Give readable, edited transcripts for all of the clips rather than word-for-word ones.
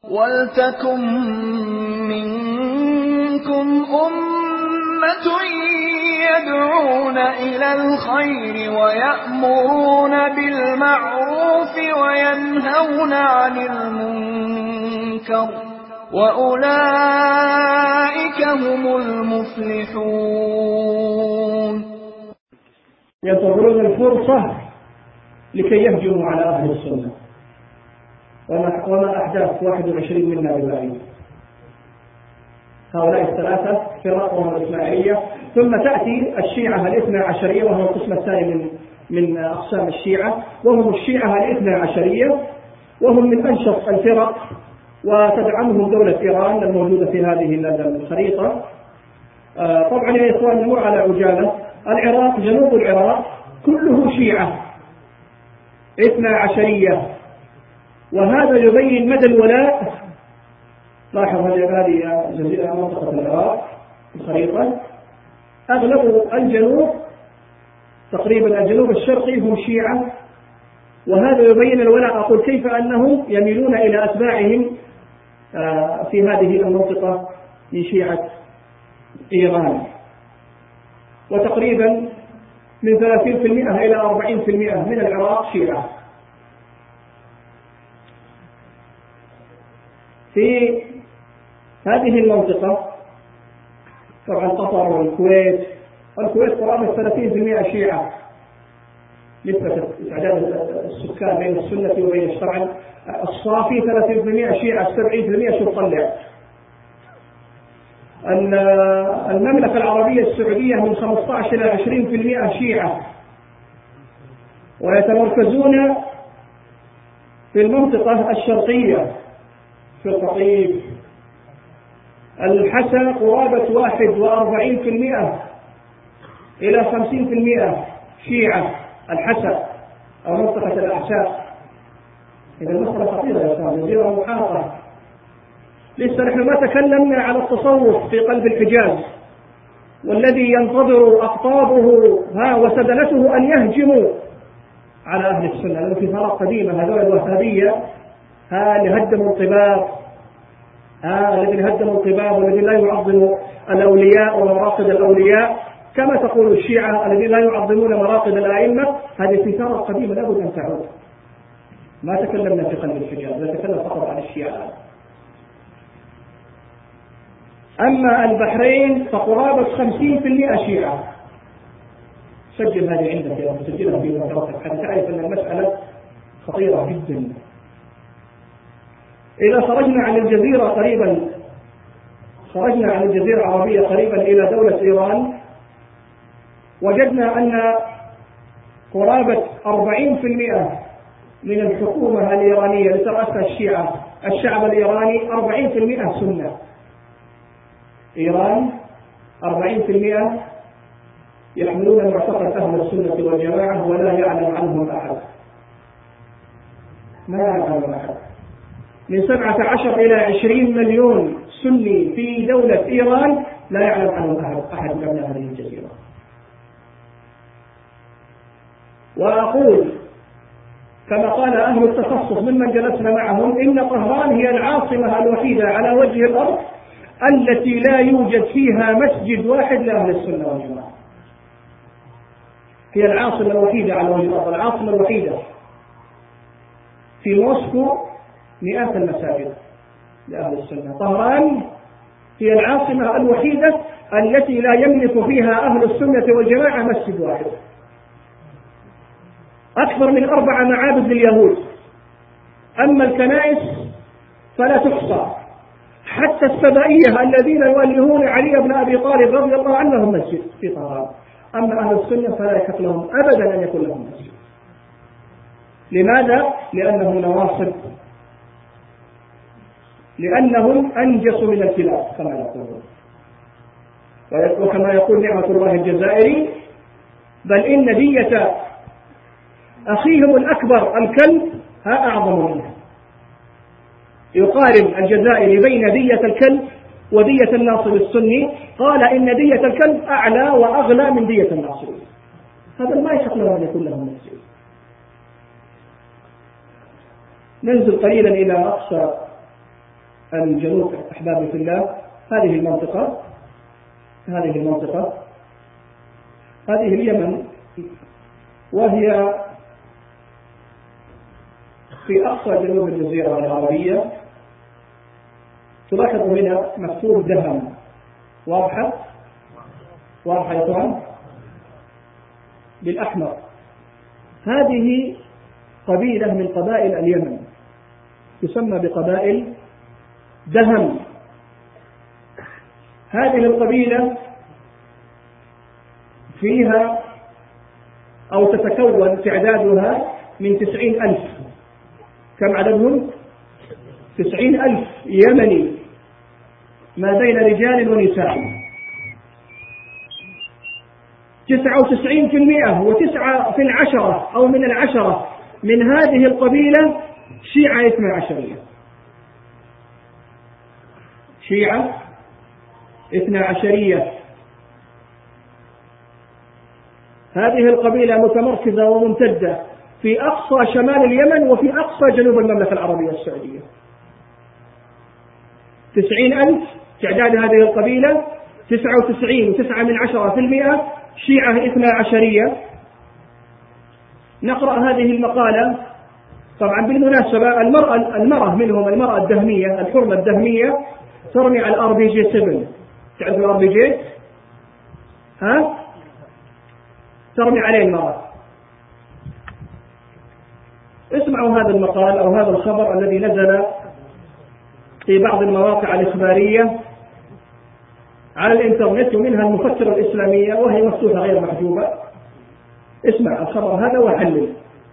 وَلْتَكُن مِّنكُمْ أُمَّةٌ يَدْعُونَ إِلَى الْخَيْرِ وَيَأْمُرُونَ بِالْمَعْرُوفِ وَيَنْهَوْنَ عَنِ الْمُنكَرِ وَأُولَئِكَ هُمُ الْمُفْلِحُونَ. ينتظرون الفرصة لكي يهجموا على أهل السنة، وما أحداث 21 منا ببعيد. هؤلاء الثلاثة فرق وهم الإسماعيلية، ثم تأتي الشيعة الاثنى عشرية وهو القسم الثاني من أقسام الشيعة، وهم الشيعة الاثنى عشرية، وهم من أنشط الفرق، وتدعمهم دولة إيران الموجودة في هذه الخريطة. طبعا يا إخوان نمر على عجالة. العراق، جنوب العراق كله شيعة اثنى عشرية، وهذا يبين مدى الولاء. لاحظ هذه جزيرة منطقة العراق الخريطة، أغلب الجنوب تقريبا الجنوب الشرقي هم شيعة، وهذا يبين الولاء. أقول كيف أنهم يميلون إلى أتباعهم في هذه المنطقة من شيعة إيران، وتقريبا من 30% إلى 40% من العراق شيعة. في هذه المنطقة طبعا قطر والكويت قرابة 30% شيعة، نسبة تعداد السكان بين السنة وبين الشرع الصافي 30% شيعة، 70% شو طلع. المملكة العربية السعودية من 15 إلى 20% شيعة، ويتمركزون في المنطقة الشرقية في القطيف. الحسا قرابة 41% إلى 50% شيعة، الحسا أو منطقة الأحساء. إذا المسألة خطيرة يا أخوان، جزيرة محاطة. لسه نحن ما تكلمنا على التصوف في قلب الحجاز، والذي ينتظر أقطابه وسدنته أن يهجموا على أهل السنة، لأنه في فرق قديمة هذول الوهابية اللي هدموا الطباب، الذين هدموا الطباب والذين لا يعظموا الأولياء ومراقد الأولياء، كما تقول الشيعة الذين لا يعظمون مراقد الأئمة. هذه في فرق قديمة لابد أن تعود. ما تكلمنا في قلب الحجاز، نتكلم فقط عن الشيعة. أما البحرين فقرابة 50% شيعة. سجل هذه عندك يا سجلها في مذكرتك حتى تعرف أن المسألة خطيرة جدا. إذا خرجنا عن الجزيرة العربية قريبا إلى دولة إيران، وجدنا أن قرابة 40% من الحكومة الإيرانية لترأسها الشيعة، الشعب الإيراني 40% سنة. إيران 40% يحملون معتقد أهل السنة والجماعة ولا يعلم عنهم أحد، ما يعلم عنهم أحد. من 17 إلى 20 مليون سني في دولة إيران لا يعلم عنهم أحد من أبناء هذه الجزيرة. وأقول كما قال أهل التخصص ممن جلسنا معهم إن طهران هي العاصمة الوحيدة على وجه الأرض التي لا يوجد فيها مسجد واحد لأهل السنة والجماعة. هي العاصمة الوحيدة على وجه الأرض، العاصمة الوحيدة. في موسكو مئات المساجد لأهل السنة. طهران هي العاصمة الوحيدة التي لا يملك فيها أهل السنة والجماعة مسجد واحد. أكثر من 4 معابد لليهود، أما الكنائس فلا تحصى. حتى السبائية الذين يؤلهون علي بن أبي طالب رضي الله عنه لهم مسجد في طهران، أما أهل السنة فلا يحق لهم أبدا أن يكون لهم مسجد. لماذا؟ لأنهم نواصب، لأنهم أنجس من الكلاب كما يقولون. وكما يقول نعمة الله الجزائري: بل إن دية أخيهم الأكبر الكلب أعظم منه. يقارن الجزائري بين دية الكلب ودية الناصب السني، قال إن دية الكلب أعلى وأغلى من دية الناصب. هذا ما يحق له أن يكون لهم مسجد. ننزل قليلا إلى أقصى الجنوب أحبابي في الله، هذه اليمن، وهي في أقصى جنوب الجزيرة العربية. تلاحظ هنا مكتوب دهم، واضحة يا طبعا بالأحمر. هذه قبيلة من قبائل اليمن تسمى بقبائل دهم. هذه القبيلة فيها أو تتكون تعدادها من 90,000. كم عددهم؟ 90,000 يمني ما بين رجال ونساء. 99% و9 في العشرة أو من العشرة من هذه القبيلة شيعة 12، شيعة 12. هذه القبيلة متمركزة وممتدة في أقصى شمال اليمن وفي أقصى جنوب المملكة العربية السعودية. 90,000 تعداد هذه القبيلة، 99.9% شيعة 12. نقرأ هذه المقالة. طبعا بالمناسبة المرأة منهم، المرأة الدهمية، الحرمة الدهمية ترمي على RPG 7. تعرف RPG؟ ترمي عليه المرأة. اسمعوا هذا المقال أو هذا الخبر الذي نزل في بعض المواقع الإخبارية على الإنترنت، ومنها المفكرة الإسلامية وهي مفتوحة غير محجوبة. اسمع الخبر هذا وحلل.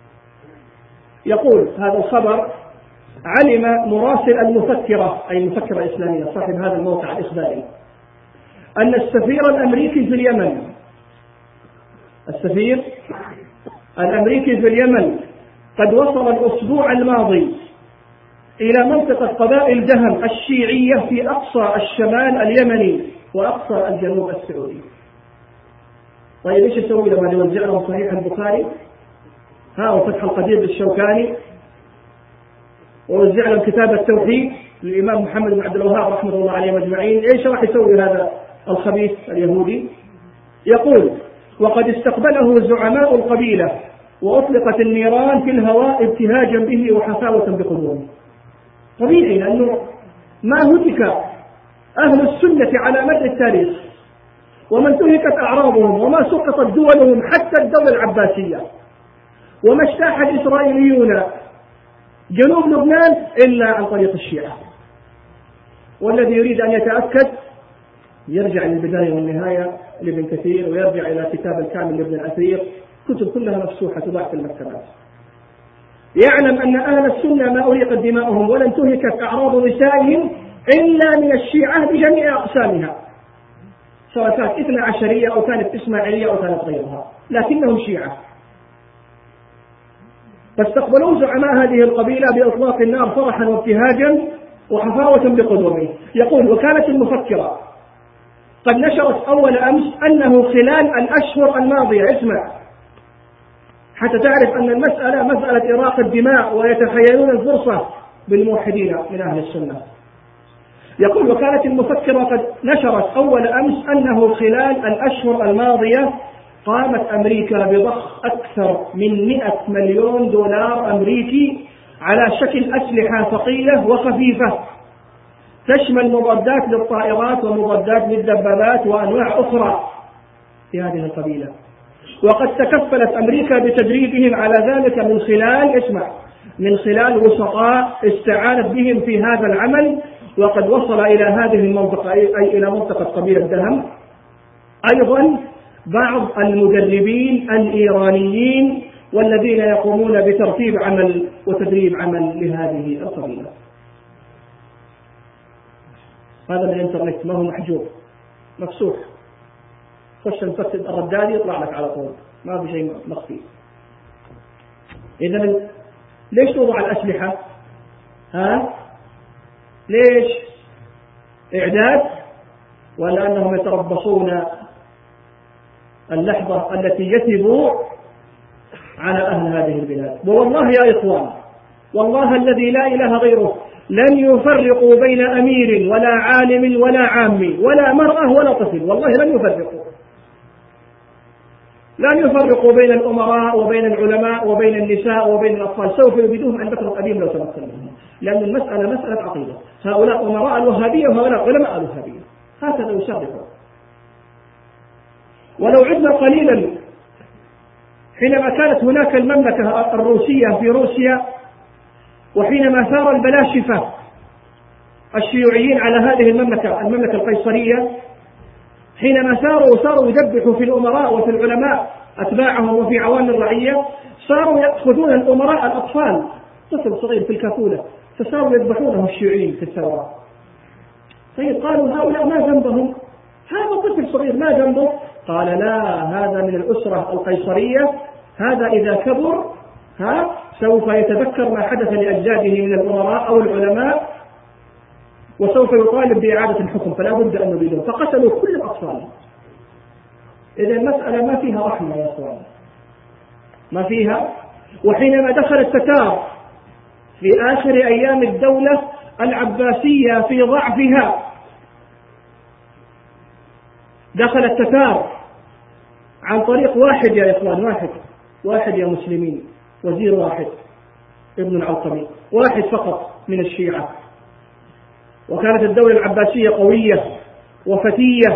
يقول هذا الخبر: علم مراسل المفكرة، أي المفكرة الإسلامية صاحب هذا الموقع الإخباري، أن السفير الأمريكي في اليمن، السفير الأمريكي في اليمن قد وصل الأسبوع الماضي إلى منطقة قبائل دهم الشيعية في أقصى الشمال اليمني وأقصى الجنوب السعودي. طيب إيش يسوي لما يوزع لهم صحيح البخاري وفتح القدير للشوكاني، ووزع لهم كتاب التوحيد للإمام محمد بن عبد الوهاب رحمه الله عليه أجمعين؟ إيش راح يسوي هذا الخبيث اليهودي؟ يقول: وقد استقبله زعماء القبيلة وأطلقت النيران في الهواء ابتهاجا به وحفاوة بقدومه. طبيعي، لأنه ما هتك أهل السنة على مدى التاريخ، وما انتهكت أعراضهم، وما سقطت دولهم حتى الدولة العباسية، وما اجتاح الإسرائيليون جنوب لبنان إلا عن طريق الشيعة. والذي يريد أن يتأكد يرجع للبداية والنهاية لابن كثير، ويرجع إلى كتاب الكامل لابن الأثير، كتب كلها مفسوحة تباع في المكتبات. يعلم أن أهل السنة ما أريقت دماؤهم ولا انتهكت أعراض نسائهم إلا من الشيعة بجميع أقسامها، سواء كانت 12 أو كانت إسماعيلية أو كانت غيرها، لكنهم شيعة. فاستقبلوا زعماء هذه القبيلة بإطلاق النار فرحا وابتهاجا وحفاوة بقدومه. يقول: وكانت المفكرة قد نشرت أول أمس أنه خلال الأشهر الماضية، اسمع حتى تعرف أن المسألة مسألة إراقة الدماء ويتخيلون الفرصة بالموحدين من أهل السنة. يقول: وكانت المفكرة قد نشرت أول أمس أنه خلال الأشهر الماضية قامت أمريكا بضخ أكثر من 100 مليون دولار أمريكي على شكل أسلحة ثقيلة وخفيفة تشمل مضادات للطائرات ومضادات للدبابات وأنواع أخرى في هذه القبيلة. وقد تكفلت أمريكا بتدريبهم على ذلك من خلال وسطاء استعانت بهم في هذا العمل. وقد وصل إلى هذه المنطقة، أي إلى منطقة قبيلة دهم، أيضا بعض المدربين الإيرانيين والذين يقومون بترتيب عمل وتدريب عمل لهذه القبيلة. هذا من الإنترنت، ما هو محجوب، مفتوح. خش نفتح الردادي يطلع لك على طول، ما في شيء مخفي. إذا ليش توضع الأسلحة؟ ليش؟ إعداد، ولا أنهم يتربصون اللحظة التي يثبوا على أهل هذه البلاد؟ والله يا إخوان، والله الذي لا إله غيره، لن يفرقوا بين أمير ولا عالم ولا عامي ولا مرأة ولا طفل، والله لن يفرقوا بين الأمراء وبين العلماء وبين النساء وبين الأطفال، سوف يبيدوهم عن بكر القديم لو تمكن منهم، لأن المسألة مسألة عقيدة، هؤلاء أمراء الوهابية وهؤلاء علماء الوهابية، هكذا يصرفون. ولو عدنا قليلا حينما كانت هناك المملكة الروسية في روسيا، وحينما ثار البلاشفة الشيوعيين على هذه المملكة القيصرية، حينما صاروا يذبحوا في الأمراء وفي العلماء أتباعهم وفي عوام الرعية، صاروا يأخذون الأمراء الأطفال، طفل صغير في الكافولة، فصاروا يذبحونهم الشيوعيين في الثورات. طيب قالوا هؤلاء ما ذنبهم؟ هذا طفل صغير ما ذنبه؟ قال لا، هذا من الأسرة القيصرية، هذا إذا كبر سوف يتذكر ما حدث لأجداده من الأمراء أو العلماء، وسوف يطالب بإعادة الحكم، فلا بد أن نبيدهم، فقتلوا كل الأطفال. إذا المسألة ما فيها رحمة يا أخوان، ما فيها. وحينما دخل التتار في آخر أيام الدولة العباسية في ضعفها، دخل التتار عن طريق واحد يا إخوان، واحد يا مسلمين، وزير واحد ابن العلقمي، واحد فقط من الشيعة. وكانت الدولة العباسية قوية وفتية،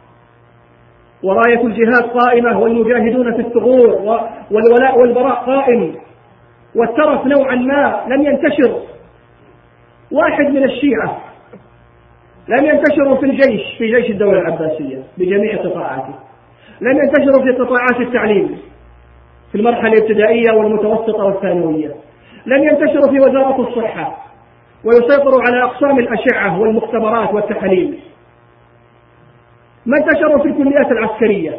وراية الجهاد قائمة، والمجاهدون في الثغور، والولاء والبراء قائم، والترف نوعا ما لم ينتشر. واحد من الشيعة لم ينتشروا في جيش الدولة العباسية بجميع قطاعاته، لم ينتشروا في قطاعات التعليم في المرحلة الابتدائية والمتوسطة والثانوية، لم ينتشروا في وزارة الصحة ويسيطروا على أقسام الأشعة والمختبرات والتحاليل، ما انتشروا في الكليات العسكرية،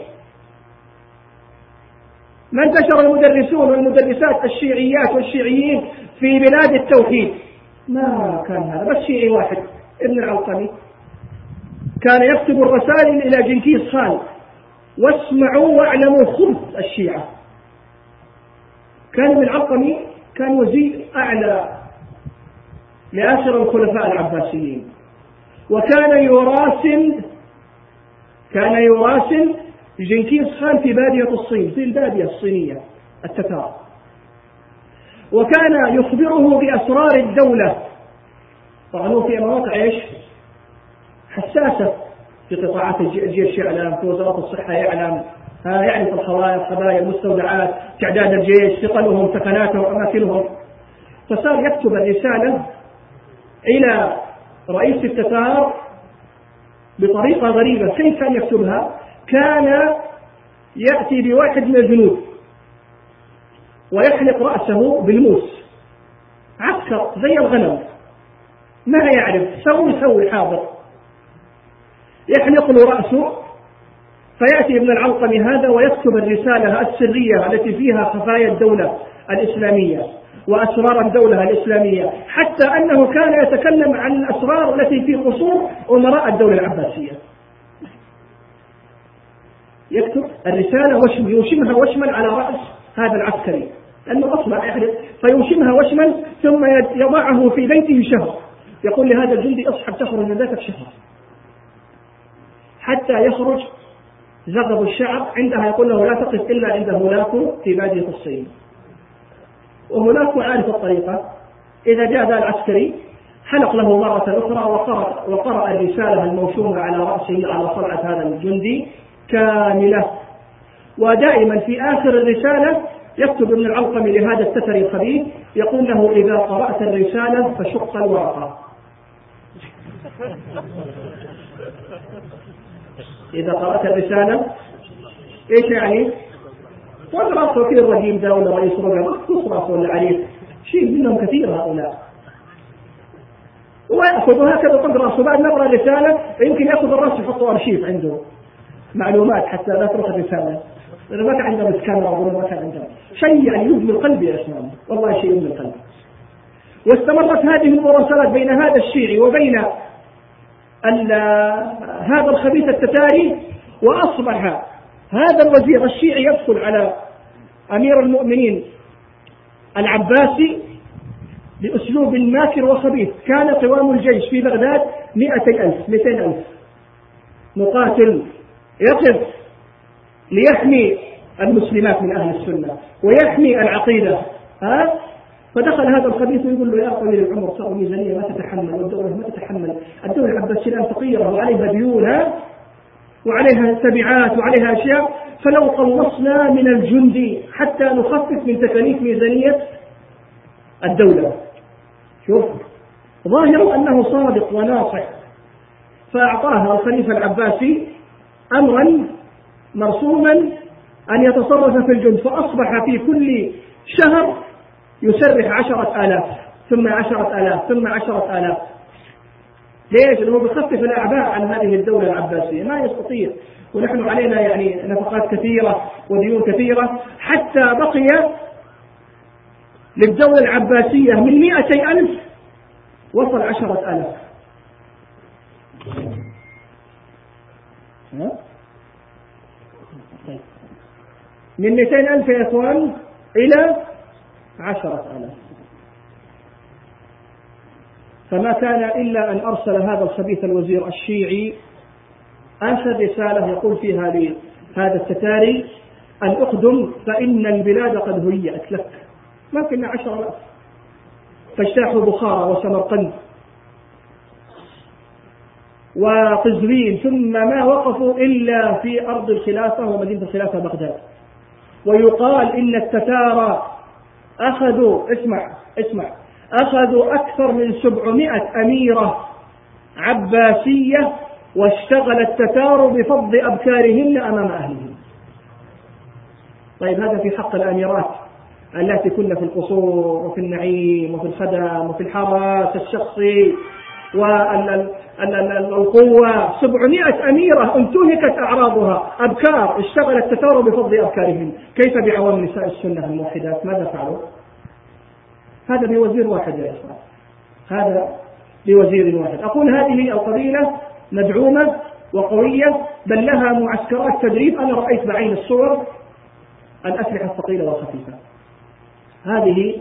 ما انتشر المدرسون والمدرسات الشيعيات والشيعيين في بلاد التوحيد، ما كان هذا. بس شيعي واحد ابن العلقمي كان يكتب الرسائل إلى جنكيز خان، واسمعوا واعلموا خبث الشيعة. كان ابن العلقمي كان وزير أعلى لآخر الخلفاء العباسيين، وكان يراسل جنكيز خان في بادية الصين، في البادية الصينية التتار، وكان يخبره بأسرار الدولة. طبعا في مواقع حساسة في قطاعات الجيش يعلم، في وزارة الصحة يعلم، يعرف الخبايا، المستودعات، تعداد الجيش، ثقلهم، سكناتهم، أماكنهم. فصار يكتب الرسالة إلى رئيس التتار بطريقة غريبة. كيف كان يكتبها؟ كان يأتي بواحد من الجنود ويحلق رأسه بالموس، عسكر زي الغنم، ما يعرف سوي حاضر، يحلق له رأسه. فيأتي ابن العلقمي هذا ويكتب الرسالة السرية التي فيها خفايا الدولة الإسلامية وأسرار الدولة الإسلامية، حتى أنه كان يتكلم عن الأسرار التي في قصور أمراء الدولة العباسية. يكتب الرسالة يوشمها وشما على رأس هذا العسكري، لأنه أصبح يحدث، فيوشمها وشما ثم يضعه في بيته شهر، يقول لهذا الجندي اصحب تخرج من ذاتك شهر، حتى يخرج زغب الشعب. عندها يقول له لا تقف إلا عند هولاكو في بادية الصين، وهولاكو عارف الطريقة. إذا جاء ذا العسكري حلق له مرة أخرى وقرأ الرسالة الموشومة على رأسه على صلعة هذا الجندي كاملة. ودائما في آخر الرسالة يكتب ابن العلقمي لهذا التتر الخبيث، يقول له إذا قرأت الرسالة فشق الورقة. إذا قرأت الرسالة إيش يعني؟ وقرأت وكيل الرجيم ذا ولا رئيس رجل مخصوص ولا عريف، شيء منهم كثير هؤلاء، ويأخذ هكذا تقرأ بعد نقرأ الرسالة يمكن يأخذ الرأس يحطه أرشيف عنده معلومات حتى لا تروح الرسالة، لأنه ما كان عندهم إسكانر أو ما كان عندهم شيء يعني يبني القلب يا إخوان، والله شيء يبني القلب. واستمرت هذه المراسلات بين هذا الشيعي وبين هذا الخبيث التتاري، وأصبح هذا الوزير الشيعي يدخل على أمير المؤمنين العباسي بأسلوب ماكر وخبيث. كان قوام الجيش في بغداد 200,000 مقاتل يقف ليحمي المسلمات من أهل السنة ويحمي العقيدة. فدخل هذا الخبيث ويقول له: يا قليل العمر، صار ميزانية ما تتحمل، والدولة ما تتحمل، الدولة العباسية الآن فقيرة وعليها ديون وعليها تبعات وعليها أشياء، فلو قلصنا من الجندي حتى نخفف من تكاليف ميزانية الدولة. شوف، ظاهر أنه صادق وناصح، فأعطاها الخليفة العباسي أمرا مرسوما أن يتصرف في الجند، فأصبح في كل شهر يسرح 10,000 ثم 10,000 ثم 10,000. ليش؟ لأنه بخفف الأعباء عن هذه الدولة العباسية، ما يستطيع، ونحن علينا يعني نفقات كثيرة وديون كثيرة، حتى بقي للدولة العباسية من 200,000 وصل 10,000. من 200,000 يا إخوان إلى 10,000. فما كان إلا أن أرسل هذا الخبيث الوزير الشيعي آخر رسالة يقول فيها لهذا التتاري: أن أقدم فإن البلاد قد هيأت لك. ما كنا 10,000، فاجتاحوا بخارى وسمرقند وقزوين، ثم ما وقفوا إلا في أرض الخلافة ومدينة الخلافة بغداد. ويقال إن التتار أخذوا، اسمع، أخذوا أكثر من 700 أميرة عباسية، واشتغل التتار بفض أبكارهن أمام أهلهم. طيب، هذا في حق الأميرات التي كن في القصور وفي النعيم وفي الخدم وفي الحرس الشخصي والقوة. 700 أميرة انتهكت أعراضها، أبكار، اشتغل التتار بفض أبكارهم. كيف بعوام نساء السنة الموحدات؟ ماذا فعلوا؟ هذا بوزير واحد يا إخوان، هذا بوزير واحد. أقول هذه القبيلة مدعومة وقوية، بل لها معسكرات تدريب. أنا رأيت بعين الصور الأسلحة الثقيلة والخفيفة. هذه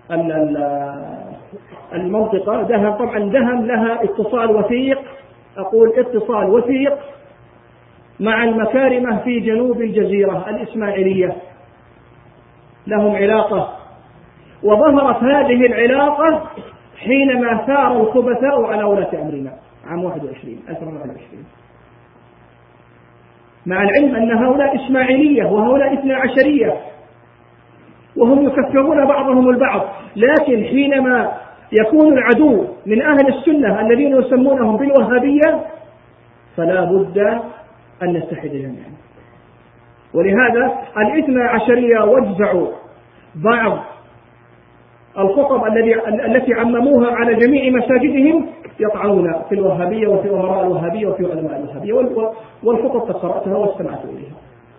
المنطقة دهم، طبعا دهم لها اتصال وثيق، أقول اتصال وثيق مع المكارمة في جنوب الجزيرة الإسماعيلية، لهم علاقة. وظهرت هذه العلاقة حينما ثار الخبثاء على ولاة أمرنا عام 21 مع العلم أن هؤلاء إسماعيلية وهؤلاء 12 وهم يكفرون بعضهم البعض، لكن حينما يكون العدو من أهل السنة الذين يسمونهم بالوهابية فلا بد أن نتحد جميعا. ولهذا 12 وزعوا بعض الخطب التي عمموها على جميع مساجدهم، يطعنون في الوهابية وفي أمراء الوهابية وفي علماء الوهابية، والخطب قد قرأتها واستمعت إليها.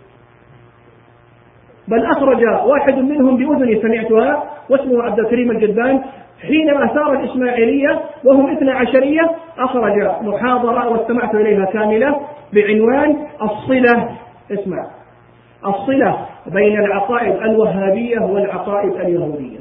بل أخرج واحد منهم بأذني سمعتها واسمه عبد الكريم الجدبان، حينما ثار الإسماعيلية وهم 12 أخرج محاضرة واستمعت إليها كاملة بعنوان الصلة. اسمع، الصلة بين العقائد الوهابية والعقائد اليهودية.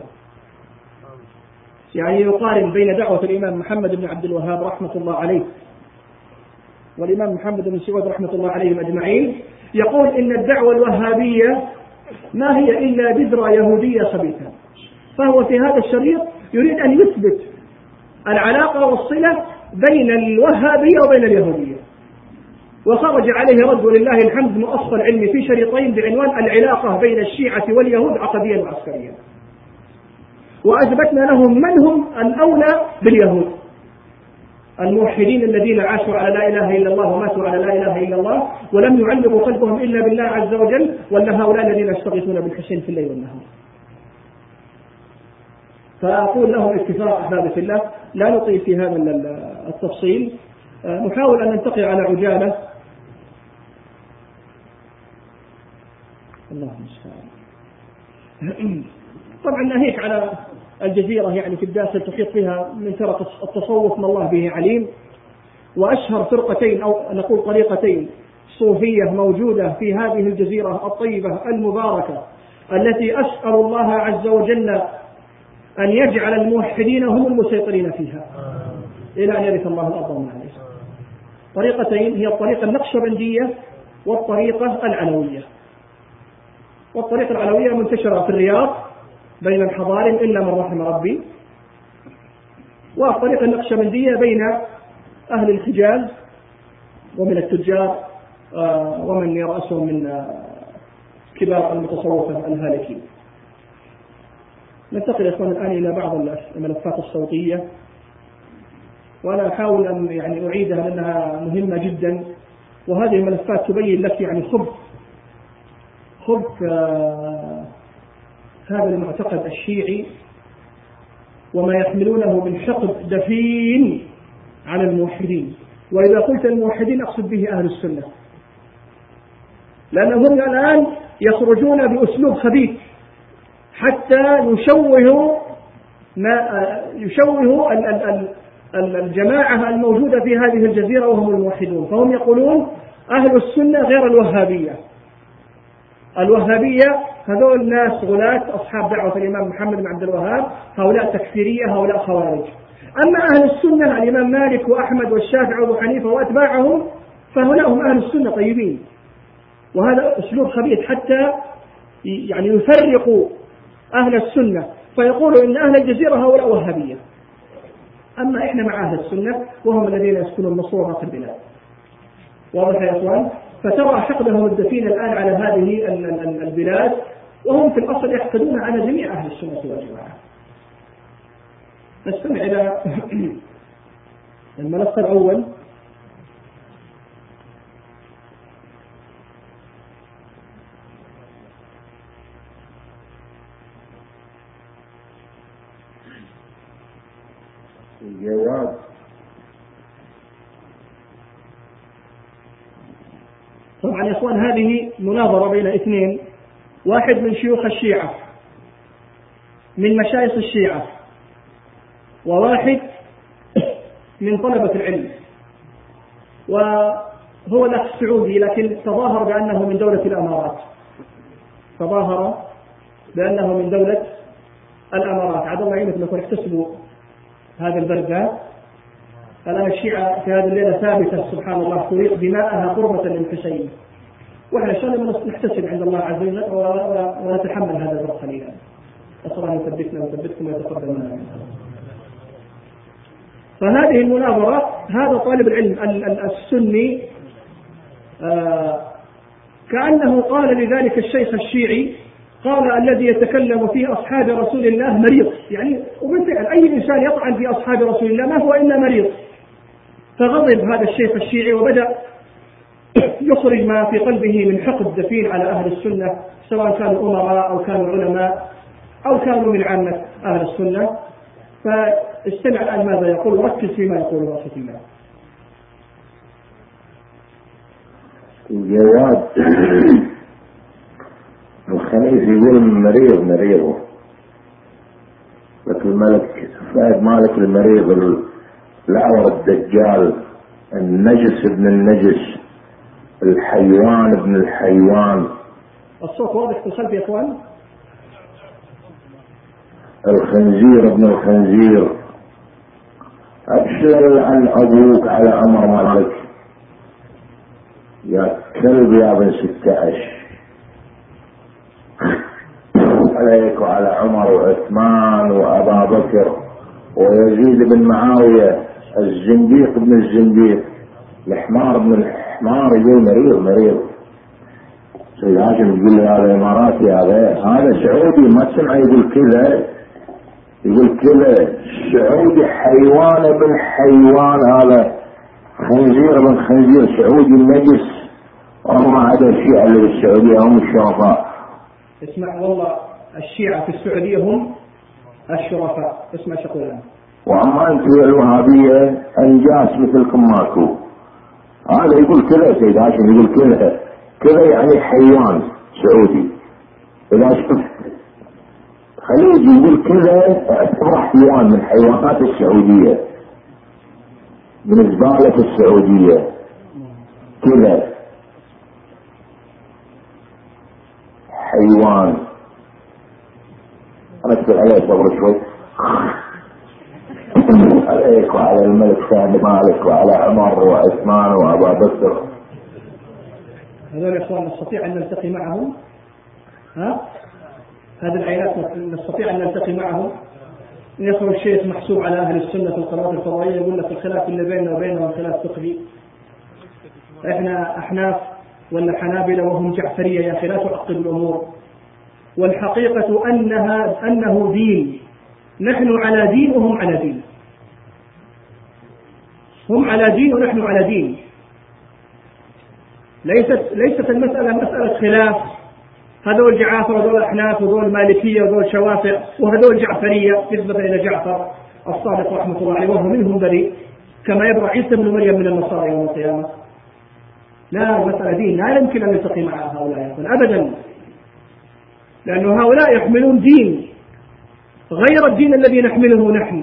يعني يقارن بين دعوة الإمام محمد بن عبد الوهاب رحمة الله عليه والإمام محمد بن سعود رحمة الله عليهم أجمعين. يقول إن الدعوة الوهابية ما هي إلا بذرة يهودية خبيثة. فهو في هذا الشريط يريد أن يثبت العلاقة والصلة بين الوهابية وبين اليهودية، وخرج عليه رد ولله الحمد مؤصل علمي في شريطين بعنوان العلاقة بين الشيعة واليهود عقديا وعسكريا، وأثبتنا لهم من هم الأولى باليهود: الموحدين الذين عاشوا على لا إله إلا الله وماتوا على لا إله إلا الله ولم يعلقوا قلبهم إلا بالله عز وجل، ولا هؤلاء الذين يستغيثون بالحسين في الليل والنهار. فأقول لهم اتفاق أحبابي في الله، لا نطيل في هذا التفصيل، نحاول أن ننتقل على عجالة. الله المستعان. طبعا ناهيك على الجزيرة، يعني في الداخل تحيط بها من فرق التصوف ما الله به عليم، وأشهر فرقتين أو نقول طريقتين صوفية موجودة في هذه الجزيرة الطيبة المباركة، التي أسأل الله عز وجل أن يجعل الموحدين هم المسيطرين فيها إلى أن يرث الله الأرض ومن عليها. طريقتين هي الطريقة النقشبندية والطريقة العلوية. والطريقة العلوية منتشرة في الرياض بين الحضارم إلا من رحم ربي، والطريقة النقشبندية بين أهل الحجاز ومن التجار ومن يرأسهم من كبار المتصوفة الهالكين. ننتقل يا إخوان الآن إلى بعض الملفات الصوتية، وأنا أحاول أن يعني أعيدها لأنها مهمة جدا، وهذه الملفات تبين لك يعني خبث هذا المعتقد الشيعي وما يحملونه من حقد دفين على الموحدين. وإذا قلت الموحدين أقصد به أهل السنة، لأنهم الآن يخرجون بأسلوب خبيث حتى يشوهوا الجماعة الموجودة في هذه الجزيرة وهم الموحدون. فهم يقولون أهل السنة غير الوهابية. الوهابية هذول الناس غلاة أصحاب دعوة الإمام محمد بن عبد الوهاب، هؤلاء تكفيرية، هؤلاء خوارج. أما أهل السنة الإمام مالك وأحمد والشافعي وأبو حنيفة وأتباعهم فهؤلاء هم أهل السنة طيبين. وهذا أسلوب خبيث حتى يعني يفرقوا أهل السنة فيقولوا إن أهل الجزيرة هؤلاء وهابية. أما إحنا مع أهل السنة وهم الذين يسكنون مصر وباقي البلاد. واضح يا أخوان؟ فترى حقدهم الدفين الآن على هذه البلاد، وهم في الأصل يحقدون على جميع أهل السنة والجماعة. نستمع إلى الملف الأول. جواب طبعا يا إخوان هذه مناظرة بين اثنين، واحد من شيوخ الشيعة من مشايخ الشيعة، وواحد من طلبة العلم، وهو الأخ السعودي لكن تظاهر بأنه من دولة الأمارات، تظاهر بأنه من دولة الأمارات. عبد الله يعينك لكم احتسبوا هذا البرد. الآن الشيعة في هذه الليلة ثابتة سبحان الله تريق دماءها قربة للحسين، وإحنا إن شاء الله نحتسب عند الله عز وجل ونتحمل هذا البرد قليلا. أسأل الله يثبتنا ويثبتكم ويتقبل منا. فهذه المناظرة هذا طالب العلم السني كأنه قال لذلك الشيخ الشيعي قال الذي يتكلم في أصحاب رسول الله مريض، يعني وبالفعل أي إنسان يطعن في أصحاب رسول الله ما هو إلا مريض. فغضب هذا الشيخ الشيعي وبدأ يخرج ما في قلبه من حقد دفين على أهل السنة، سواء كانوا أمراء أو كانوا علماء أو كانوا من عامة أهل السنة. فاستمع الآن ماذا يقول وركز فيما يقول واسط الله. الجواب الخليفي يقول مريض لكن الملك فهد مالك المريض الأعور الدجال النجس ابن النجس الحيوان ابن الحيوان. الصوت واضح في الخلف يا اخوان. الخنزير ابن الخنزير. أبشر عن أبوك على أمر مالك يا كلب يا ابن 16 عليك وعلى عمر وعثمان وأبا بكر ويزيد بن معاوية الزنديق ابن الزنديق الحمار ابن الحمار. يقول مريض سيد هاشم يقول لي هذا إماراتي هذا سعودي ما تسمع يقول كذا سعودي حيوان ابن حيوان، هذا خنزير ابن خنزير سعودي النجس. وهم هذا الشيعة اللي بالسعودية هم الشرفاء. اسمع والله الشيعة في السعودية هم الشرفاء. اسمع شقول الآن. وأما أنتم الوهابية أنجاس مثلكم ماكو. هذا يقول كذا سيد هاشم يقول كذا يعني حيوان سعودي. إذا شفت خليجي يقول كذا اعتبر حيوان من حيوانات السعودية من زبالة السعودية كذا حيوان. أنا أسأل عليه صبر شوي. عليك وعلى الملك سعد مالك وعلى عمر وعثمان وابا بكر. هذول يا اخوان نستطيع ان نلتقي معهم؟ هذه العائلات نستطيع ان نلتقي معهم؟ يخرج الشيخ محسوب على اهل السنه في القنوات الفضائيه يقول لك الخلاف اللي بيننا وبينهم خلاف فقهي. احنا احناف ولا حنابلة وهم جعفرية يا اخي، لا تعقد الامور. والحقيقة انه دين، نحن على دين وهم على دين، هم على دين ونحن على دين. ليست المسألة مسألة خلاف، هذول جعافر وهذول احناف وهذول مالكية وهذول شوافع وهذول جعفرية نسبة الى جعفر الصادق رحمة الله عليه وهو منهم بريء كما يبرأ عيسى بن مريم من النصارى يوم القيامة. لا، مسألة دين، لا يمكن أن نلتقي مع هؤلاء أبدا، لأن هؤلاء يحملون دين غير الدين الذي نحمله نحن.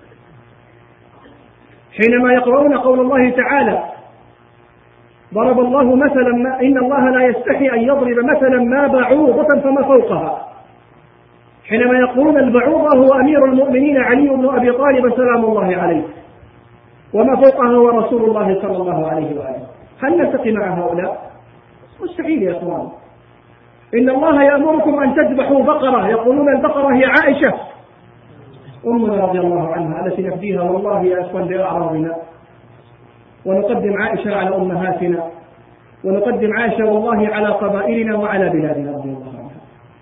حينما يقرؤون قول الله تعالى ضرب الله مثلا إن الله لا يستحي أن يضرب مثلا ما بعوضة فما فوقها، حينما يقولون البعوضة هو أمير المؤمنين علي بن أبي طالب سلام الله عليه، وما فوقها هو رسول الله صلى الله عليه وآله. هل نلتقي مع هؤلاء؟ مستحيل يا اخوان. ان الله يأمركم ان تذبحوا بقرة، يقولون البقرة هي عائشة امنا رضي الله عنها التي نفديها والله يا اخوان بأعراضنا، ونقدم عائشة على امهاتنا، ونقدم عائشة والله على قبائلنا وعلى بلادنا رضي الله عنها.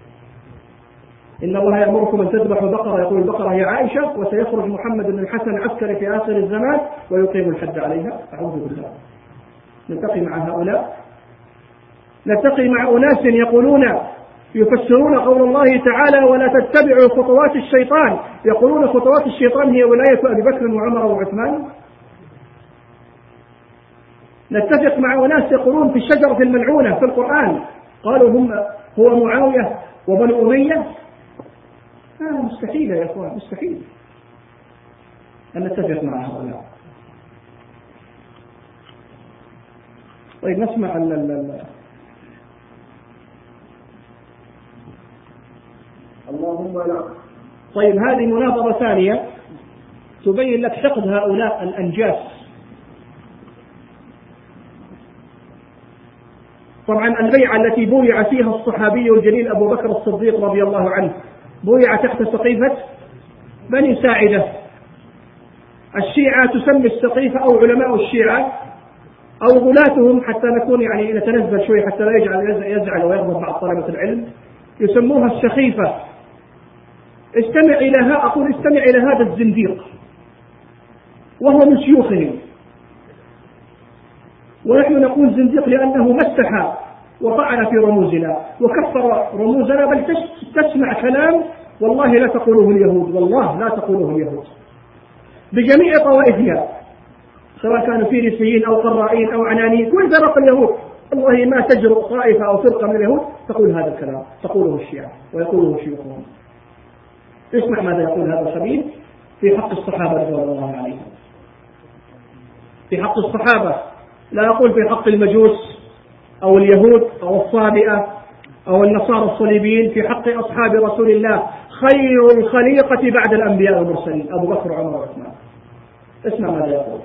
ان الله يأمركم ان تذبحوا بقرة، يقول البقرة هي عائشة، وسيخرج محمد بن الحسن عسكري في اخر الزمان ويقيم الحد عليها. اعوذ بالله. نلتقي مع هؤلاء؟ نلتقي مع أناس يقولون يفسرون قول الله تعالى ولا تتبعوا خطوات الشيطان، يقولون خطوات الشيطان هي ولاية أبي بكر وعمر وعثمان. نتفق مع أناس يقولون في الشجرة الملعونة في القرآن قالوا هو معاوية وبنو أمية. مستحيل يا أخوان، مستحيل أن نتفق مع هؤلاء. طيب نسمع اللهم لا. طيب هذه مناظرة ثانية تبين لك حقد هؤلاء الأنجاس. طبعا البيعة التي بويع فيها الصحابي الجليل أبو بكر الصديق رضي الله عنه بويع تحت سقيفة بني ساعدة. الشيعة تسمي السقيفة أو علماء الشيعة أو غلاتهم حتى نكون يعني نتنزل شوي حتى لا يزعل ويغضب بعض طلبة العلم، يسموها السخيفة. استمع إلى هذا الزنديق وهو من شيوخهم، ونحن نقول زنديق لأنه مسح وطعن في رموزنا وكفر رموزنا، بل تسمع كلام والله لا تقوله اليهود، والله لا تقوله اليهود بجميع طوائفها، سواء كانوا فيريسيين أو قرائين أو عنانيين، كل فرق اليهود والله ما تجرؤ طائفة أو فرقة من اليهود تقول هذا الكلام، تقوله الشيعة ويقوله شيوخهم. اسمع ماذا يقول هذا الخبيث في حق الصحابة رضي الله عليهم، في حق الصحابة، لا يقول في حق المجوس أو اليهود أو الصابئة أو النصارى الصليبيين، في حق أصحاب رسول الله خير الخليقة بعد الأنبياء والمرسلين أبو بكر وعمر وعثمان. اسمع ماذا يقول.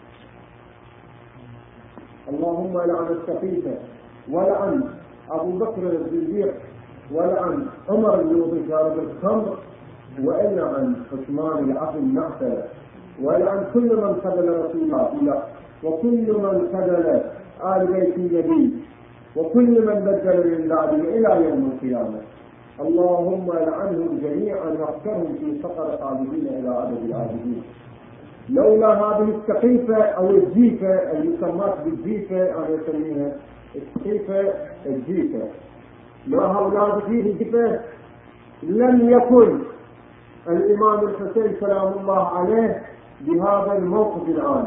اللهم لعن السقيفة ولعن أبو بكر الصديق ولعن عمر بن شارب الخمر ولعن عثمان العفو المعتلة ولعن كل من خذل رسول الله وكل من خذل آل بيت النبي وكل من بدل من بعده إلى يوم القيامة. اللهم لعنهم جميعا واحشرهم في صقر خالدين إلى أبد الآبدين. لولا هذه السقيفة أو الجيفة اللي يسمى بالجيفة أنا أسميها السقيفة الجيفة، لو هؤلاء فيه الجيفة لم يكن الإمام الحسين سلام الله عليه بهذا الموقف الآن،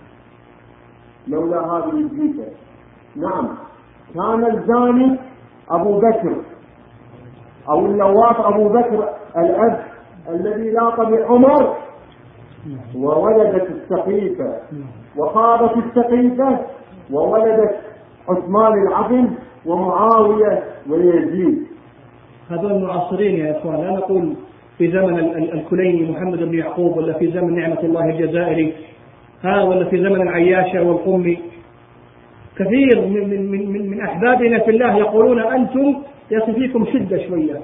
لولا هذه الجيفة. نعم كان الزاني أبو بكر أو اللواط أبو بكر الأب الذي لاق بعمر، وولدت السقيفة وخاضت السقيفة وولدت عثمان العظيم ومعاوية ويزيد. هذول معاصرين يا إخوان، لا نقول في زمن الكليني محمد بن يعقوب، ولا في زمن نعمة الله الجزائري، ولا في زمن العياشة والقمي. كثير من أحبابنا في الله يقولون أنتم يا أخي فيكم شدة شوية.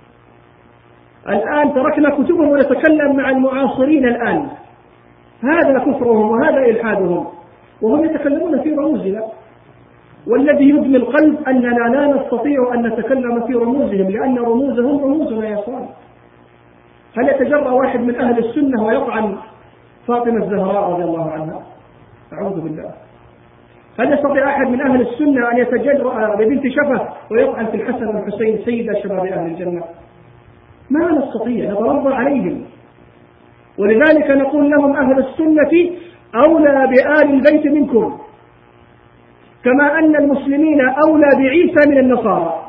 الآن تركنا كتبهم ونتكلم مع المعاصرين الآن، هذا كفرهم وهذا إلحادهم، وهم يتكلمون في رموزنا. والذي يدمي القلب أننا لا نستطيع أن نتكلم في رموزهم، لأن رموزهم رموزنا يا إخوان. هل يتجرأ واحد من أهل السنة ويطعن فاطمة الزهراء رضي الله عنها؟ أعوذ بالله. هل يستطيع أحد من أهل السنة أن يتجرأ ببنت شفة ويطعن في الحسن والحسين سيد شباب أهل الجنة؟ ما نستطيع، نترضى عليهم. ولذلك نقول لهم أهل السنة أولى بآل البيت منكم، كما أن المسلمين أولى بعيسى من النصارى،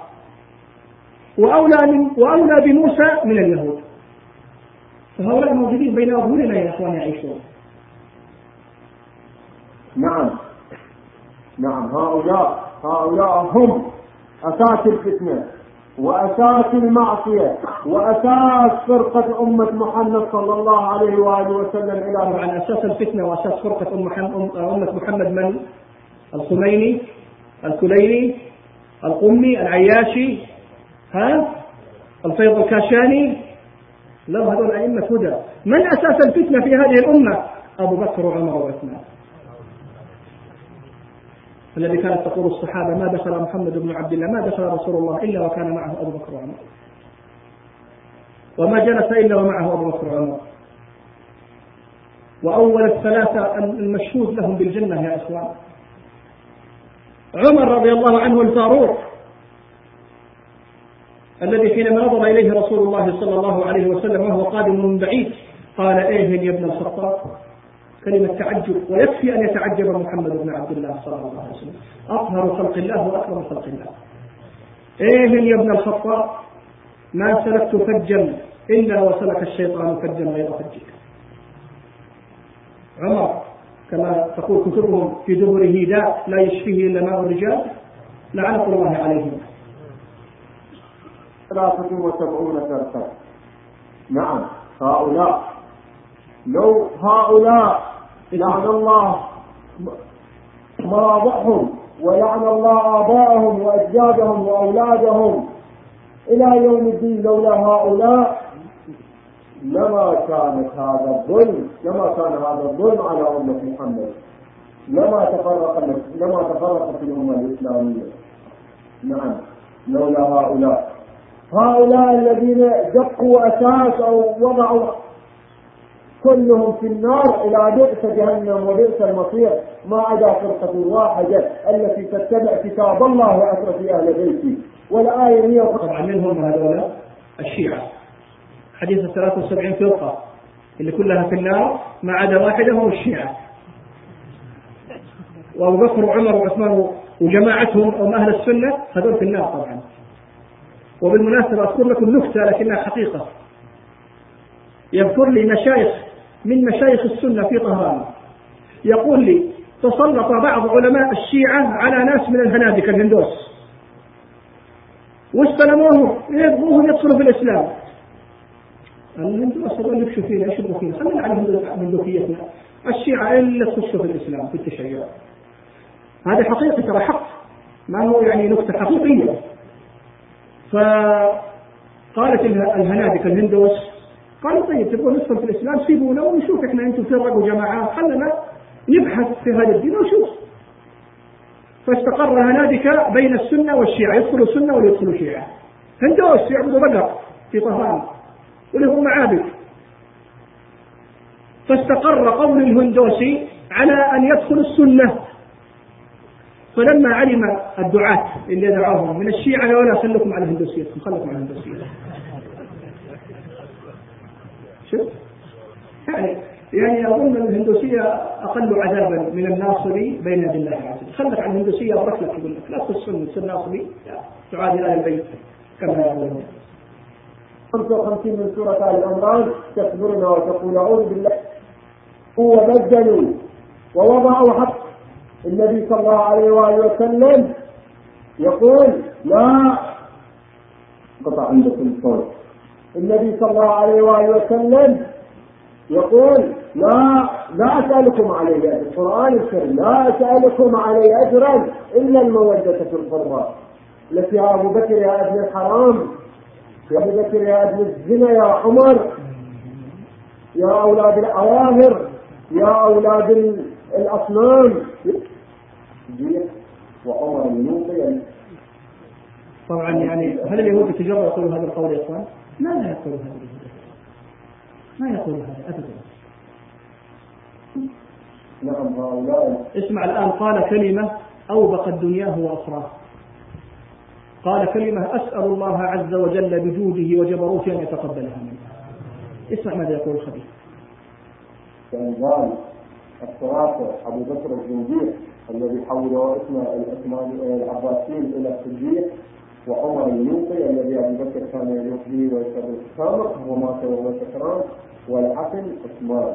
وأولى بموسى من اليهود. فهؤلاء موجودين بين أظهرنا يا أخوان يعيشون. نعم، هؤلاء هم أساس الفتنة وأساس المعصية وأساس فرقة أمة محمد صلى الله عليه وآله وسلم. إلى طبعا أساس الفتنة وأساس فرقة أمة محمد من؟ الخميني، الكليني، القمي، العياشي، الفيض الكاشاني. لا، هذول أئمة هدى. من أساس الفتنة في هذه الأمة؟ أبو بكر وعمر وعثمان، الذي كانت تقول الصحابة ما دخل محمد بن عبد الله، ما دخل رسول الله إلا وكان معه أبو بكر وعمر، وما جلس إلا ومعه أبو بكر وعمر. وأول الثلاثة المشهود لهم بالجنة يا إخوان عمر رضي الله عنه الفاروق، الذي حينما نظر إليه رسول الله صلى الله عليه وسلم وهو قادم من بعيد قال إيه يا ابن الخطاب، كلمة تعجب، ويكفي أن يتعجب محمد بن عبد الله صلى الله عليه وسلم، أطهر خلق الله وأكرم خلق الله. إيه يا ابن الخطاب، ما سلكت فجا إلا وسلك الشيطان فجا غير فجك. عمر كما تقول كتبهم في دبره داء لا يشفيه إلا ماء الرجال، لعنة الله عليهم. 73 فرقة. نعم، هؤلاء لعن الله مراضعهم ولعن الله آباءهم وأجدادهم وأولادهم إلى يوم الدين. لولا هؤلاء لما كان هذا الظلم على أمة محمد، لما تفرقت الأمة الإسلامية. نعم، لولا هؤلاء الذين دقوا أساس أو وضعوا كلهم في النار إلى بئس جهنم وبئس المصير، ما عدا فرقة واحدة التي تتبع كتاب الله وأسرة أهل بيته. والآية هي طبعا منهم هذول الشيعة، حديث 73 فرقة اللي كلها في النار ما عدا واحدة هم الشيعة. وأبو بكر وعمر وعثمان وجماعتهم أو أهل السنة هذول في النار طبعا. وبالمناسبة أذكر لكم نكتة لكنها حقيقة. يذكر لي مشايخ من مشايخ السنة في طهران يقول لي تسلط بعض علماء الشيعة على ناس من الهنادكة الهندوس واستلموهم يبغوهم يدخلوا في الإسلام. الهندوس هذول يبشوا فينا، يشبهوا فينا، خلينا على هندوكيتنا. الشيعة إلا تخشوا في الإسلام في التشيع. هذا حقيقة، ترى حق، ما هو يعني نكتة حقيقية. فقالت الهنادكة الهندوس قالوا طيب تبغون ندخل في الإسلام سيبونا ونشوف إحنا أنتم فرقوا جماعات، خلنا نبحث في هذا الدين ونشوف. فاستقر هنادكة بين السنة والشيعة، يدخلوا سنة ولا يدخلوا شيعة. هندوس يعبدوا بقر في طهران ولهم معابد. فاستقر قول الهندوسي على أن يدخل السنة. فلما علم الدعاة اللي دعوهم من الشيعة ولا خلكم على هندوسيتكم، خلكم على هندوسيتكم. شوف يعني أظن الهندوسية أقل عذابا من الناصري بين يدي الله عز وجل. خلك عن الهندوسية أبرك لك، يقول لك لا تدخل تصير ناصري تعادي آل البيت كما يقولون. 55 من سورة آل عمران تخبرنا وتقول أعوذ بالله وبدلوا ووضعوا حق النبي صلى الله عليه وآله وسلم يقول لا قطع عندكم الصوت النبي صلى الله عليه وآله وسلم يقول لا أسألكم عليه أجر. القرآن الكريم لا أسألكم عليه أجرا إلا المودة في القربى. لك يا أبو بكر يا ابن الحرام، يا أبو بكر يا ابن الزنا، يا عمر يا أولاد الأواهر، يا أولاد الأصنام، وعمر المنوفي. طبعا يعني هل اليهود تجرؤ يقولوا هذا القول يا إخوان؟ لا يقولوا هذا اليهود، ما يقولوا هذا أبدا. نعم هؤلاء. اسمع الآن، قال كلمة أوبقت دنياه وأخراه، قال كلمة أسأل الله عز وجل بجوده وجبروته أن يتقبلها منه. اسمع ماذا يقول الخبيث. كان الصراطة أبو بكر الزنجير الذي حول اسم العباسيين إلى الصديق، وعمر المنوفي الذي أبو بكر كان يحيي ويشرب الخمر ومات وهو سكران، والعقل عثمان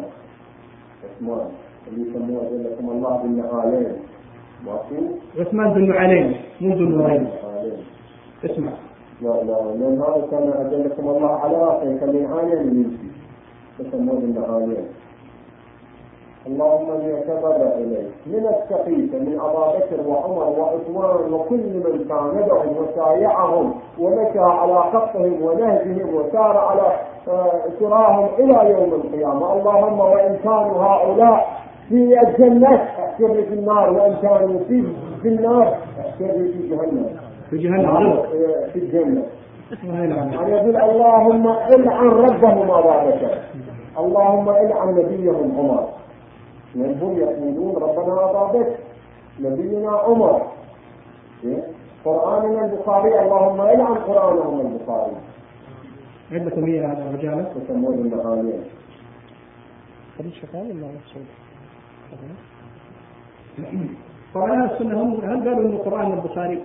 اللي يسموه أجلكم الله بالنعالين. عثمان بن نعالين مو ذو نورين. اسمع لا لأن هذا كان أجلكم الله على رأسه كالنعالين يمشي يسموه بالنعالين. اللهم ليتبرأ إليه من السقيفة من أبا بكر وعمر وعثمان وكل من ساندهم وسايعهم ومشى على خطهم ونهجهم وسار على سراهم إلى يوم القيامة. اللهم وإن كانوا هؤلاء في الجنة احشرني في النار، وإن كانوا في النار احشرني في جهنم في الجنة. يعني يقول اللهم العن ربهم أبا بكر، اللهم العن نبيهم عمر. هم يقولون ربنا أبا بكر، نبينا عمر. قرآننا البخاري، اللهم العن قرآنهم البخاري. عندكم هي هذا الرجال يسمون المعانين. هذا الشيطان ولا الرسول؟ طبعا السنة هم هل قالوا إنه قرآن البخاري؟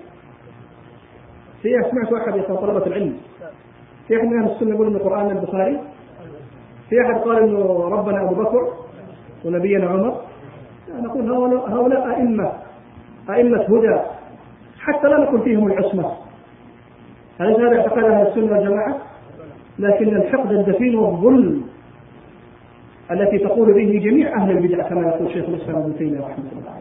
سمعت واحد يقول طلبة العلم في أحد من السنة يقول إنه قرآن البخاري، في أحد قال إنه ربنا أبو بكر ونبينا عمر. نقول هؤلاء أئمة هدى حتى لا نكون فيهم العصمة. هل هذا اعتقاد أهل السنة والجماعة؟ لكن الحقد الدفين والظلم التي تقول به جميع أهل البدع كما يقول شيخ الإسلام ابن تيمية رحمه الله.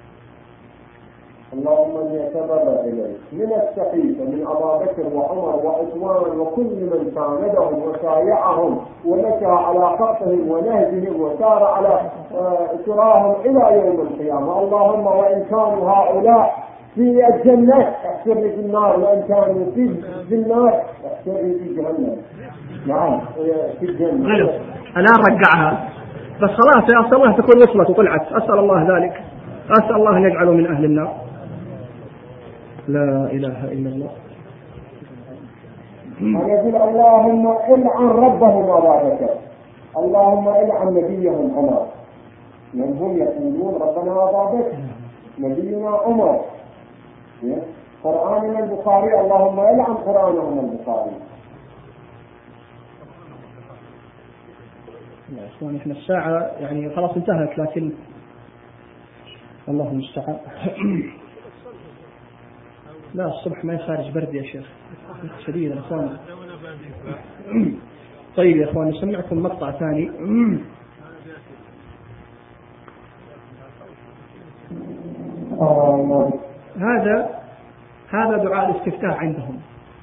اللهم ليتبرأ إليه من السقيفة من أبا بكر وعمر وعثمان وكل من ساندهم وسايعهم ومشى على خطهم ونهجهم وسار على سراهم إلى يوم القيامة. اللهم وإن كانوا هؤلاء في الجنة احشرني في النار، وإن كانوا في النار احشرني في جهنم. نعم في الجنة. غلط الآن رجعها بس خلاص يا أسأل الله تكون وصلت وطلعت. أسأل الله ذلك، أسأل الله أن يجعله من أهل النار. لا إله إلا الله. يقول اللهم العن ربهم أبا بكر، اللهم العن نبيهم عمر. هم يقولون ربنا أبا بكر نبينا عمر. قرآننا البخاري، اللهم العن قرآنهم البخاري. يا إخوان إحنا الساعة يعني خلاص انتهت، لكن الله المستعان. لا الصبح ما يخارج برد يا شيخ شديد يا إخوان. طيب يا إخوان نسمعكم مقطع ثاني. هذا دعاء الاستفتاح عندهم،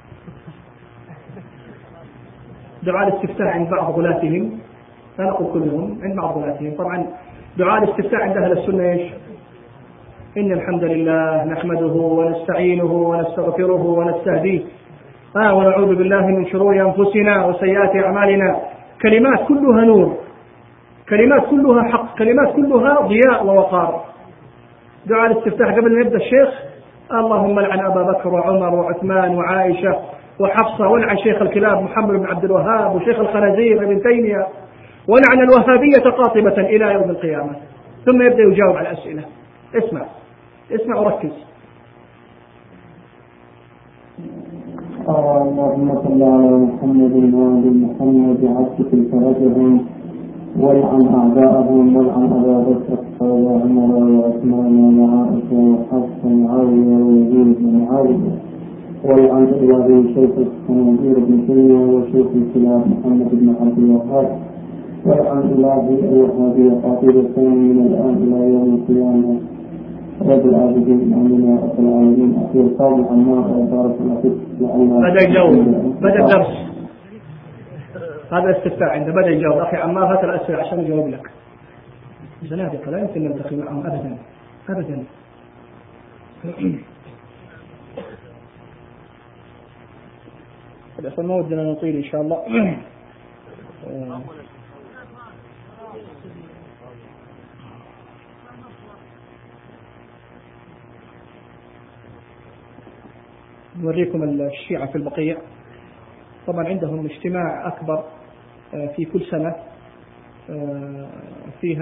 دعاء الاستفتاح عند بعض غلاتهم، لا نقول كلهم، عند بعض غلاتهم. طبعا دعاء الاستفتاح عند أهل السنة إيش؟ إن الحمد لله نحمده ونستعينه ونستغفره ونستهديه ونعوذ بالله من شرور أنفسنا وسيئات أعمالنا. كلمات كلها نور، كلمات كلها حق، كلمات كلها ضياء ووقار. دعاء الاستفتاح قبل أن يبدأ الشيخ اللهم لعن أبا بكر وعمر وعثمان وعائشة وحفصة، ولعن شيخ الكلاب محمد بن عبد الوهاب وشيخ الخنازير ابن تيمية، ولعن الوهابية قاطبة إلى يوم القيامة. ثم يبدأ يجاوب على الأسئلة. اسمع وركز. اللهم صل على محمد وآل محمد وعجل فرجهم والعن أعداءهم والعن أبا بكر وعمر وعثمان وعائشة وحفصة وعلي ويزيد ومعاوية والعن إلهي شيخ الخنازير بن تيمية وشيخ الكلاب محمد بن عبد الوهاب، والعن إلهي الوهابية قاطبة الثاني من الآن إلى يوم القيامة. رب العابدين آمين يا رب العالمين. أخي القاضي عمار بارك الله فيك. بدأ يجاوب، بدأ الدرس، هذا استفتاء عنده، بدأ يجاوب. أخي عمار هات الأسئلة عشان يجاوب لك. زنادقة لا يمكن نلتقي معهم أبدا أبدا. بس ما ودنا نطيل إن شاء الله. نوريكم الشيعة في البقيع. طبعا عندهم اجتماع أكبر في كل سنة فيها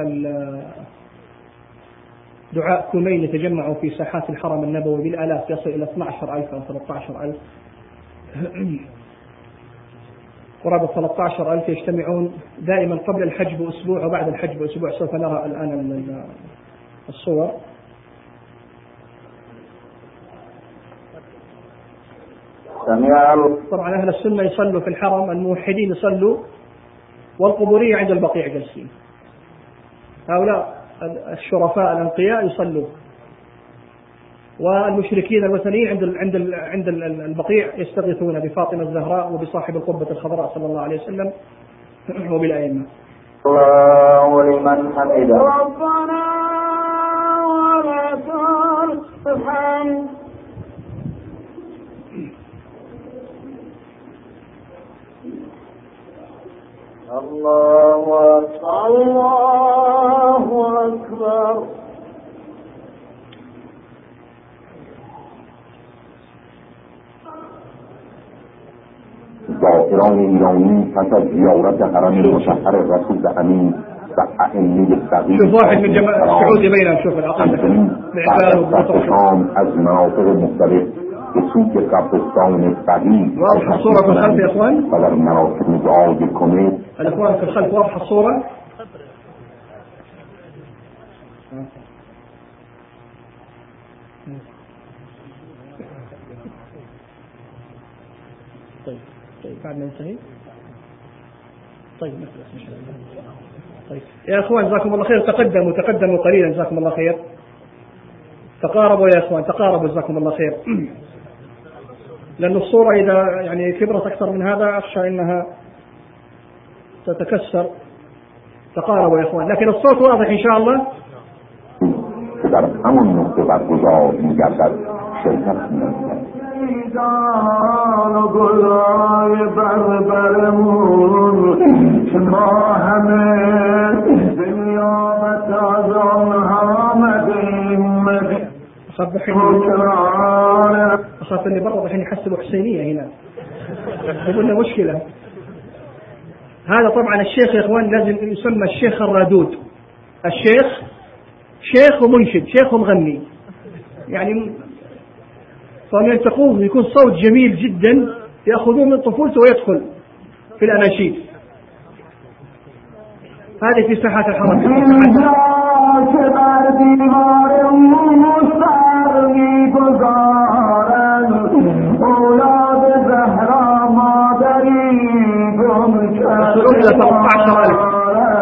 دعاء كومين يتجمعوا في ساحات الحرم النبوي بالآلاف، يصل إلى 12,000 أو 13,000 قرابة 13,000 يجتمعون دائما قبل الحج بأسبوع وبعد الحج بأسبوع. سوف نرى الآن الصور. طبعا أهل السنة يصلوا في الحرم، الموحدين يصلوا، والقبورية عند البقيع جالسين. هؤلاء الشرفاء الأنقياء يصلوا، والمشركين الوثنيين عند البقيع يستغيثون بفاطمة الزهراء وبصاحب القبة الخضراء صلى الله عليه وسلم وبالأئمة. الله لمن حمده. ربنا ولك الحمد. الله أكبر الله أكبر. زائران ایرانی پس از زیارت حرم مطهر رسول امین و ائمه التقی شوف واحد من جماعة السعودي بينهم، شوف العقيدة شام از مناطق مختلف به سوی قبرستان تقی واضحة الصورة في الخلف يا اخوان، و در مراسم دعای کنید. الاخوان في الخلف واضحة الصورة. طيب بعد ما ينتهي. طيب طيب يا اخوان جزاكم الله خير، تقدموا قليلا جزاكم الله خير. تقاربوا يا اخوان، تقاربوا جزاكم الله خير. لأن الصورة إذا يعني كبرت أكثر من هذا أخشى أنها تتكسر. تقاربوا يا اخوان، لكن الصوت واضح إن شاء الله. در همون نقطه برگزار می‌گردد شرکت می‌کنید. جان و گلای بربرمون که ما همه دنیا و تازان آمدیم. أخاف اللي برا الحين يحسبوا حسينية هنا، يقولنا مشكلة. هذا طبعا الشيخ يا اخوان لازم يسمى الشيخ الرادود. الشيخ شيخ ومنشد، شيخ ومغني، يعني طبعا يلتقوه يكون صوت جميل جدا، يأخذوه من طفولته ويدخل في الأناشيد. هذه في ساحات الحرم. يصلون إلى 13,000.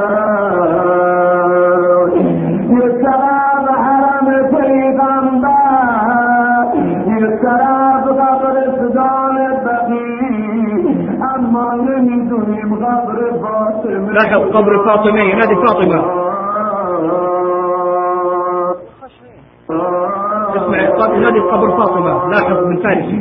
لاحظ قبر فاطمة، ينادي فاطمة. اسمع ينادي قبر فاطمة، لاحظ من فارسي.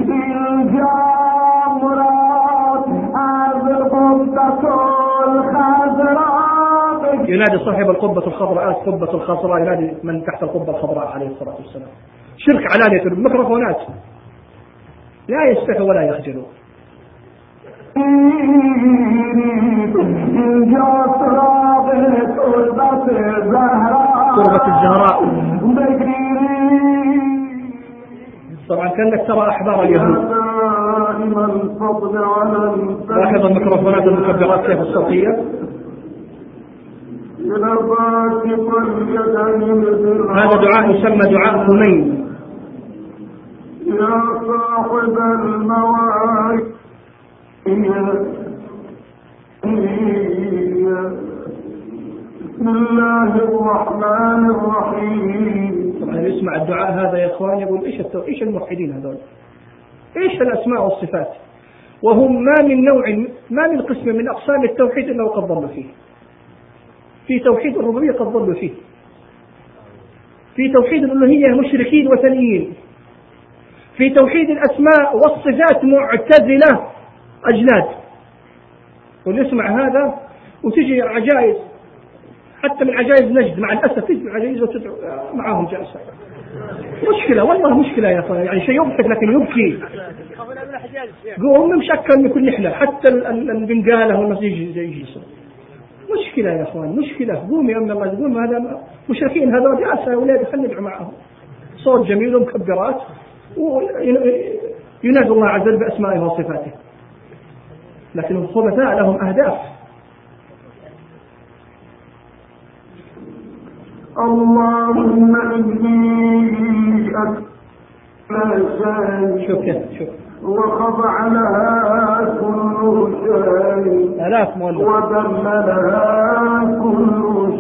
ينادي صاحب القبة الخضراء، القبة الخضراء، ينادي من تحت القبة الخضراء عليه الصلاة والسلام. شرك علانية بالميكروفونات، لا يستحوا ولا يخجلوا. تربة الزهراء. طبعا كأنك ترى أحبار اليهود. لاحظ الميكروفونات المكبرات كيف الصوتية. هذا دعاء يسمى دعاء كومين. يا صاحب المواعيد بسم الله الرحمن الرحيم. طبعا اللي يسمع الدعاء هذا يا اخوان يقول ايش الموحدين هذول؟ ايش الاسماء والصفات؟ وهم ما من قسم من اقسام التوحيد الا وقد ضلوا فيه. في توحيد الربوبيه قد ضلوا فيه. في توحيد الالوهيه مشركين وثنيين. في توحيد الاسماء والصفات معتزله اجناد. واللي يسمع هذا وتجي عجائز حتى من عجائز نجد مع الاسف تجي عجائز وتدعو معاهم جالسه. مشكله والله مشكله يا اخوان، يعني شيء يضحك لكن يبكي. قوم مشكل من كل نحله حتى البنقاله والمسجد يجي مشكله يا اخوان مشكله. قوم يا امن الله تقول هذا مشركين هذول جالسه يا اولاد خلينا ندعو معهم صوت جميل ومكبرات وينادي الله عز وجل باسمائه وصفاته، لكن الخبثاء لهم اهداف. اللهم إني أسأل شوف وخضع لها كل شيء وذل لها كل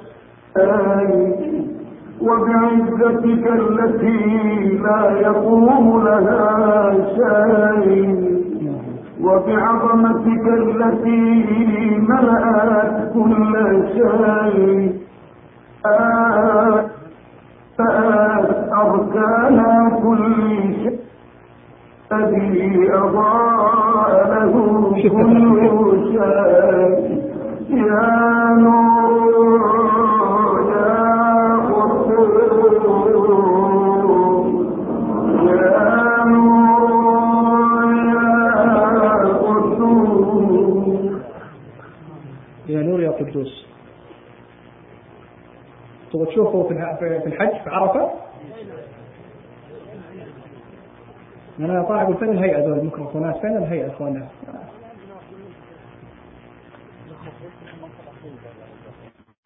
شيء وبعزتك التي لا يقوم لها شيء وبعظمتك التي ملأت كل شيء أركان كل شيء الذي أضاء له كل شيء يا نور يا قدوس يا نور يا قدوس يا نور يا قدوس. تبغى تشوفه في الحج في عرفة؟ أنا طالع أقول فين الهيئة ذول الميكروفونات؟ فين الهيئة أخوانا؟